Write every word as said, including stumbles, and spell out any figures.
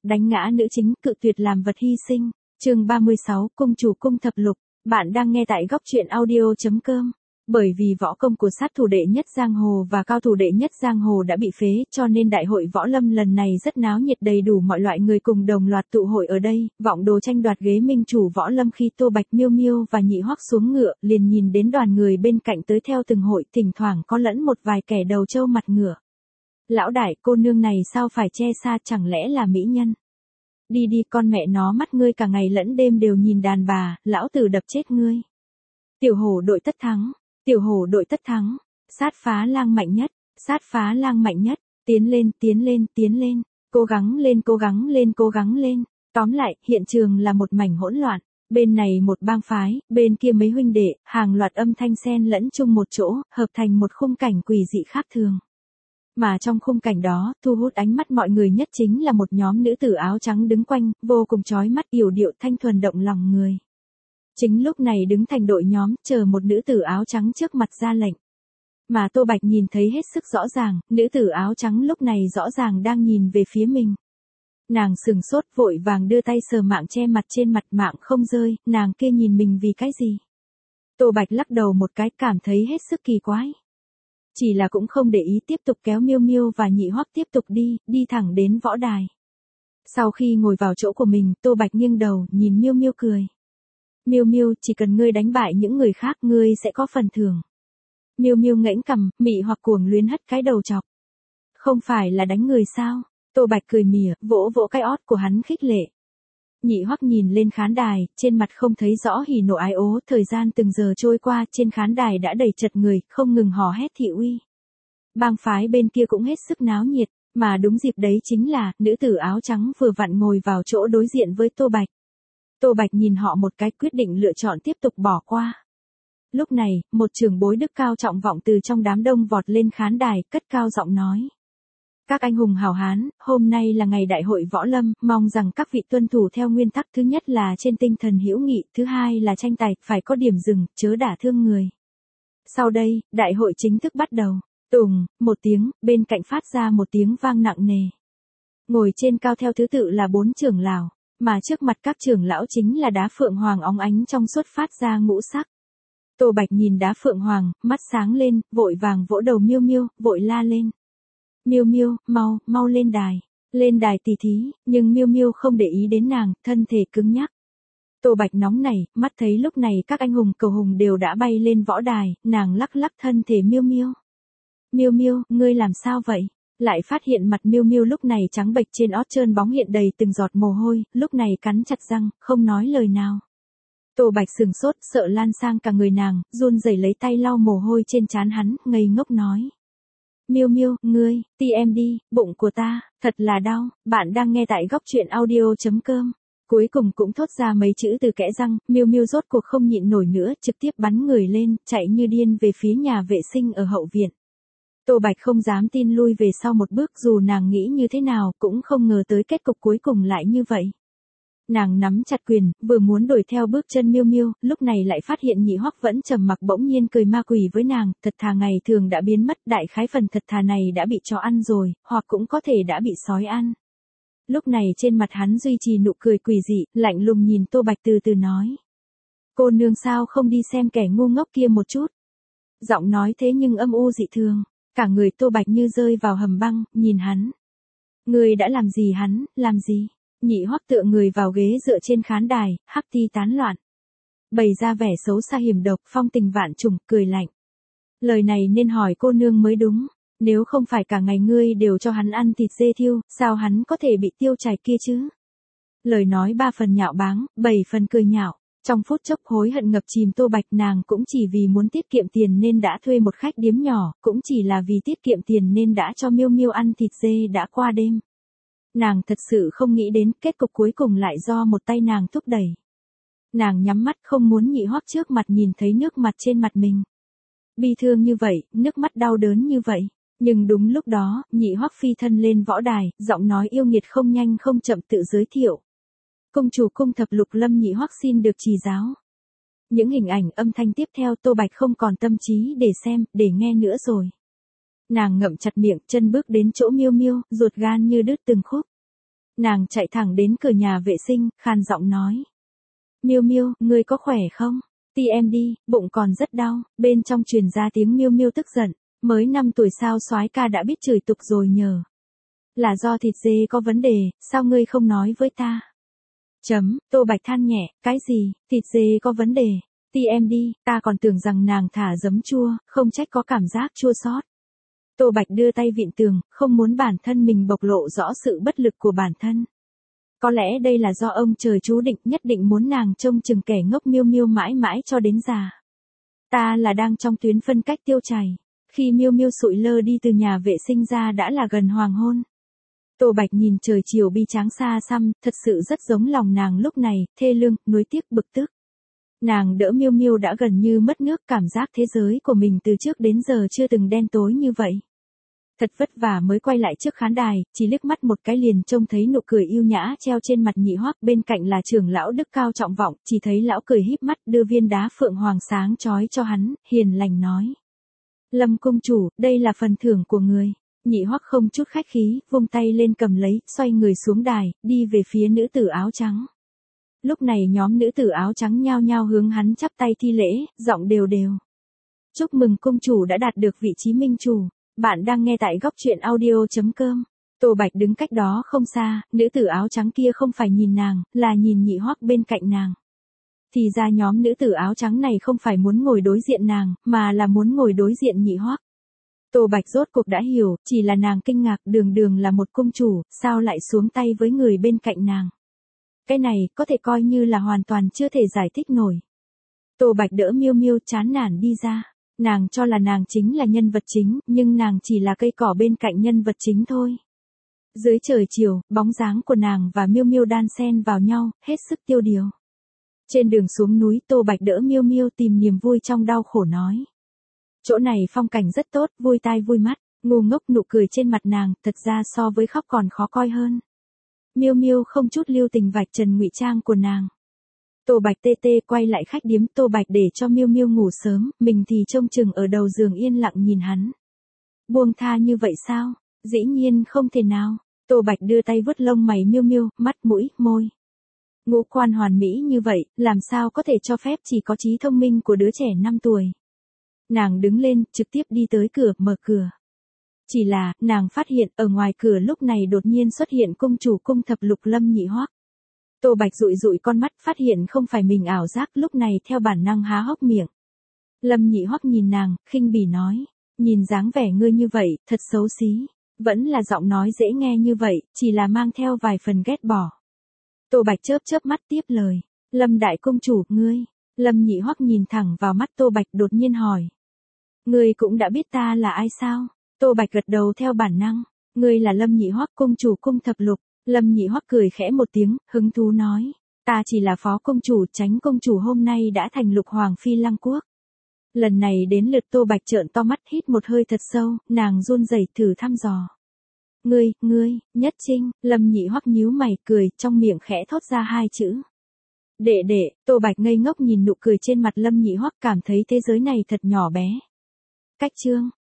đánh ngã nữ chính, cự tuyệt làm vật hy sinh. Chương ba mươi sáu, cung chủ cung thập lục. Bạn đang nghe tại góc truyện audio chấm com. Bởi vì võ công của sát thủ đệ nhất giang hồ và cao thủ đệ nhất giang hồ đã bị phế, cho nên đại hội võ lâm lần này rất náo nhiệt, đầy đủ mọi loại người cùng đồng loạt tụ hội ở đây, vọng đồ tranh đoạt ghế minh chủ võ lâm. Khi Tô Bạch, Miêu Miêu và Nhị Hoắc xuống ngựa, liền nhìn đến đoàn người bên cạnh tới theo từng hội, thỉnh thoảng có lẫn một vài kẻ đầu trâu mặt ngựa. Lão đại, cô nương này sao phải che xa, chẳng lẽ là mỹ nhân? Đi đi, con mẹ nó, mắt ngươi cả ngày lẫn đêm đều nhìn đàn bà, lão tử đập chết ngươi. Tiểu hổ đội tất thắng, tiểu hổ đội tất thắng, sát phá lang mạnh nhất, sát phá lang mạnh nhất, tiến lên, tiến lên, tiến lên, cố gắng lên, cố gắng lên, cố gắng lên. Tóm lại, hiện trường là một mảnh hỗn loạn, bên này một bang phái, bên kia mấy huynh đệ, hàng loạt âm thanh xen lẫn chung một chỗ, hợp thành một khung cảnh quỷ dị khác thường. Mà trong khung cảnh đó, thu hút ánh mắt mọi người nhất chính là một nhóm nữ tử áo trắng đứng quanh, vô cùng chói mắt, yểu điệu thanh thuần động lòng người. Chính lúc này đứng thành đội nhóm, chờ một nữ tử áo trắng trước mặt ra lệnh. Mà Tô Bạch nhìn thấy hết sức rõ ràng, nữ tử áo trắng lúc này rõ ràng đang nhìn về phía mình. Nàng sừng sốt, vội vàng đưa tay sờ mạng che mặt, trên mặt mạng không rơi, nàng kia nhìn mình vì cái gì? Tô Bạch lắc đầu một cái, cảm thấy hết sức kỳ quái. Chỉ là cũng không để ý, tiếp tục kéo Miêu Miêu và Nhị Hoắc tiếp tục đi, đi thẳng đến võ đài. Sau khi ngồi vào chỗ của mình, Tô Bạch nghiêng đầu, nhìn Miêu Miêu cười. Miêu Miêu, chỉ cần ngươi đánh bại những người khác, ngươi sẽ có phần thưởng. Miêu Miêu ngẩng cằm, mị hoặc cuồng luyến hất cái đầu chọc. Không phải là đánh người sao? Tô Bạch cười mỉa, vỗ vỗ cái ót của hắn khích lệ. Nhị Hoắc nhìn lên khán đài, trên mặt không thấy rõ hỉ nộ ái ố, thời gian từng giờ trôi qua, trên khán đài đã đầy chật người, không ngừng hò hét thị uy. Bang phái bên kia cũng hết sức náo nhiệt, mà đúng dịp đấy chính là, nữ tử áo trắng vừa vặn ngồi vào chỗ đối diện với Tô Bạch. Tô Bạch nhìn họ một cái, quyết định lựa chọn tiếp tục bỏ qua. Lúc này, một trưởng bối đức cao trọng vọng từ trong đám đông vọt lên khán đài, cất cao giọng nói. Các anh hùng hào hán, hôm nay là ngày đại hội võ lâm, mong rằng các vị tuân thủ theo nguyên tắc, thứ nhất là trên tinh thần hữu nghị, thứ hai là tranh tài, phải có điểm dừng, chớ đả thương người. Sau đây, đại hội chính thức bắt đầu. Tùng, một tiếng, bên cạnh phát ra một tiếng vang nặng nề. Ngồi trên cao theo thứ tự là bốn trưởng lão, mà trước mặt các trưởng lão chính là đá phượng hoàng óng ánh trong suốt phát ra ngũ sắc. Tô Bạch nhìn đá phượng hoàng, mắt sáng lên, vội vàng vỗ đầu Miêu Miêu, vội la lên. Miêu Miêu, mau, mau lên đài, lên đài tỉ thí, nhưng Miêu Miêu không để ý đến nàng, thân thể cứng nhắc. Tô Bạch nóng nảy, mắt thấy lúc này các anh hùng cầu hùng đều đã bay lên võ đài, nàng lắc lắc thân thể Miêu Miêu. Miêu Miêu, ngươi làm sao vậy? Lại phát hiện mặt Miêu Miêu lúc này trắng bệch, trên ót trơn bóng hiện đầy từng giọt mồ hôi, lúc này cắn chặt răng, không nói lời nào. Tô Bạch sừng sốt, sợ lan sang cả người nàng, run rẩy lấy tay lau mồ hôi trên trán hắn, ngây ngốc nói. Miêu Miêu, ngươi, ti em đi, bụng của ta, thật là đau. Bạn đang nghe tại góc truyện audio chấm com. Cuối cùng cũng thốt ra mấy chữ từ kẽ răng, Miêu Miêu rốt cuộc không nhịn nổi nữa, trực tiếp bắn người lên, chạy như điên về phía nhà vệ sinh ở hậu viện. Tô Bạch không dám tin, lui về sau một bước, dù nàng nghĩ như thế nào, cũng không ngờ tới kết cục cuối cùng lại như vậy. Nàng nắm chặt quyền, vừa muốn đuổi theo bước chân Miêu Miêu, lúc này lại phát hiện Nhị Hoắc vẫn trầm mặc, bỗng nhiên cười ma quỷ với nàng, thật thà ngày thường đã biến mất, đại khái phần thật thà này đã bị chó ăn rồi, hoặc cũng có thể đã bị sói ăn. Lúc này trên mặt hắn duy trì nụ cười quỷ dị, lạnh lùng nhìn Tô Bạch từ từ nói. Cô nương sao không đi xem kẻ ngu ngốc kia một chút? Giọng nói thế nhưng âm u dị thường, cả người Tô Bạch như rơi vào hầm băng, nhìn hắn. Người đã làm gì hắn, làm gì? Nhị Hoắc tựa người vào ghế dựa trên khán đài, hắc ti tán loạn. Bày ra vẻ xấu xa hiểm độc, phong tình vạn trùng, cười lạnh. Lời này nên hỏi cô nương mới đúng, nếu không phải cả ngày ngươi đều cho hắn ăn thịt dê thiêu, sao hắn có thể bị tiêu chảy kia chứ? Lời nói ba phần nhạo báng, bảy phần cười nhạo. Trong phút chốc hối hận ngập chìm Tô Bạch, nàng cũng chỉ vì muốn tiết kiệm tiền nên đã thuê một khách điếm nhỏ, cũng chỉ là vì tiết kiệm tiền nên đã cho Miêu Miêu ăn thịt dê đã qua đêm. Nàng thật sự không nghĩ đến kết cục cuối cùng lại do một tay nàng thúc đẩy. Nàng nhắm mắt không muốn Nhị Hoắc trước mặt nhìn thấy nước mặt trên mặt mình. Bi thương như vậy, nước mắt đau đớn như vậy. Nhưng đúng lúc đó, Nhị Hoắc phi thân lên võ đài, giọng nói yêu nghiệt không nhanh không chậm tự giới thiệu. Cung chủ cung thập lục Lâm Nhị Hoắc xin được chỉ giáo. Những hình ảnh âm thanh tiếp theo Tô Bạch không còn tâm trí để xem, để nghe nữa rồi. Nàng ngậm chặt miệng, chân bước đến chỗ Miêu Miêu, ruột gan như đứt từng khúc. Nàng chạy thẳng đến cửa nhà vệ sinh, khàn giọng nói. Miêu Miêu, ngươi có khỏe không? Ti em đi, bụng còn rất đau. Bên trong truyền ra tiếng Miêu Miêu tức giận. Mới năm tuổi sao soái ca đã biết chửi tục rồi nhờ. Là do thịt dê có vấn đề, sao ngươi không nói với ta? Chấm, Tô Bạch than nhẹ, cái gì, thịt dê có vấn đề. Ti em đi, ta còn tưởng rằng nàng thả giấm chua, không trách có cảm giác chua xót. Tô Bạch đưa tay vịn tường, không muốn bản thân mình bộc lộ rõ sự bất lực của bản thân. Có lẽ đây là do ông trời chú định nhất định muốn nàng trông chừng kẻ ngốc Miêu Miêu mãi mãi cho đến già. Ta là đang trong tuyến phân cách tiêu chảy. Khi Miêu Miêu sụi lơ đi từ nhà vệ sinh ra đã là gần hoàng hôn. Tô Bạch nhìn trời chiều bi tráng xa xăm, thật sự rất giống lòng nàng lúc này, thê lương, nuối tiếc bực tức. Nàng đỡ Miêu Miêu đã gần như mất nước, cảm giác thế giới của mình từ trước đến giờ chưa từng đen tối như vậy. Thật vất vả mới quay lại trước khán đài, chỉ liếc mắt một cái liền trông thấy nụ cười yêu nhã treo trên mặt Nhị Hoắc, bên cạnh là trưởng lão đức cao trọng vọng, chỉ thấy lão cười híp mắt đưa viên đá phượng hoàng sáng chói cho hắn, hiền lành nói. Lâm công chủ, đây là phần thưởng của người. Nhị Hoắc không chút khách khí, vung tay lên cầm lấy, xoay người xuống đài, đi về phía nữ tử áo trắng. Lúc này nhóm nữ tử áo trắng nhao nhao hướng hắn chắp tay thi lễ, giọng đều đều. Chúc mừng công chủ đã đạt được vị trí minh chủ. Bạn đang nghe tại góc truyện audio chấm com. Tô Bạch đứng cách đó không xa, nữ tử áo trắng kia không phải nhìn nàng, là nhìn Nhị Hoắc bên cạnh nàng. Thì ra nhóm nữ tử áo trắng này không phải muốn ngồi đối diện nàng, mà là muốn ngồi đối diện Nhị Hoắc. Tô Bạch rốt cuộc đã hiểu, chỉ là nàng kinh ngạc, đường đường là một công chủ, sao lại xuống tay với người bên cạnh nàng. Cái này, có thể coi như là hoàn toàn chưa thể giải thích nổi. Tô Bạch đỡ Miêu Miêu chán nản đi ra. Nàng cho là nàng chính là nhân vật chính, nhưng nàng chỉ là cây cỏ bên cạnh nhân vật chính thôi. Dưới trời chiều, bóng dáng của nàng và Miêu Miêu đan xen vào nhau, hết sức tiêu điều. Trên đường xuống núi, Tô Bạch đỡ Miêu Miêu tìm niềm vui trong đau khổ nói. Chỗ này phong cảnh rất tốt, vui tai vui mắt, ngu ngốc nụ cười trên mặt nàng, thật ra so với khóc còn khó coi hơn. Miêu Miêu không chút lưu tình vạch trần ngụy trang của nàng. Tô Bạch tê tê quay lại khách điếm, Tô Bạch để cho Miêu Miêu ngủ sớm, mình thì trông chừng ở đầu giường yên lặng nhìn hắn. Buông tha như vậy sao? Dĩ nhiên không thể nào. Tô Bạch đưa tay vuốt lông mày Miêu Miêu, mắt mũi, môi. Ngũ quan hoàn mỹ như vậy, làm sao có thể cho phép chỉ có trí thông minh của đứa trẻ năm tuổi. Nàng đứng lên, trực tiếp đi tới cửa, mở cửa. Chỉ là, nàng phát hiện, ở ngoài cửa lúc này đột nhiên xuất hiện cung chủ cung thập lục Lâm Nhị Hoắc. Tô Bạch dụi dụi con mắt, phát hiện không phải mình ảo giác, lúc này theo bản năng há hốc miệng. Lâm Nhị Hoắc nhìn nàng, khinh bỉ nói, nhìn dáng vẻ ngươi như vậy, thật xấu xí. Vẫn là giọng nói dễ nghe như vậy, chỉ là mang theo vài phần ghét bỏ. Tô Bạch chớp chớp mắt tiếp lời, Lâm đại công chủ, ngươi. Lâm Nhị Hoắc nhìn thẳng vào mắt Tô Bạch đột nhiên hỏi. Ngươi cũng đã biết ta là ai sao? Tô Bạch gật đầu theo bản năng, ngươi là Lâm Nhị Hoắc công chủ cung thập lục. Lâm Nhị Hoắc cười khẽ một tiếng, hứng thú nói, ta chỉ là phó công chủ, Chánh công chủ hôm nay đã thành lục hoàng phi Lăng Quốc. Lần này đến lượt Tô Bạch trợn to mắt hít một hơi thật sâu, nàng run rẩy thử thăm dò. Ngươi, ngươi, Nhất Trinh, Lâm Nhị Hoắc nhíu mày cười, trong miệng khẽ thốt ra hai chữ. Đệ đệ, Tô Bạch ngây ngốc nhìn nụ cười trên mặt Lâm Nhị Hoắc, cảm thấy thế giới này thật nhỏ bé. Cách chương.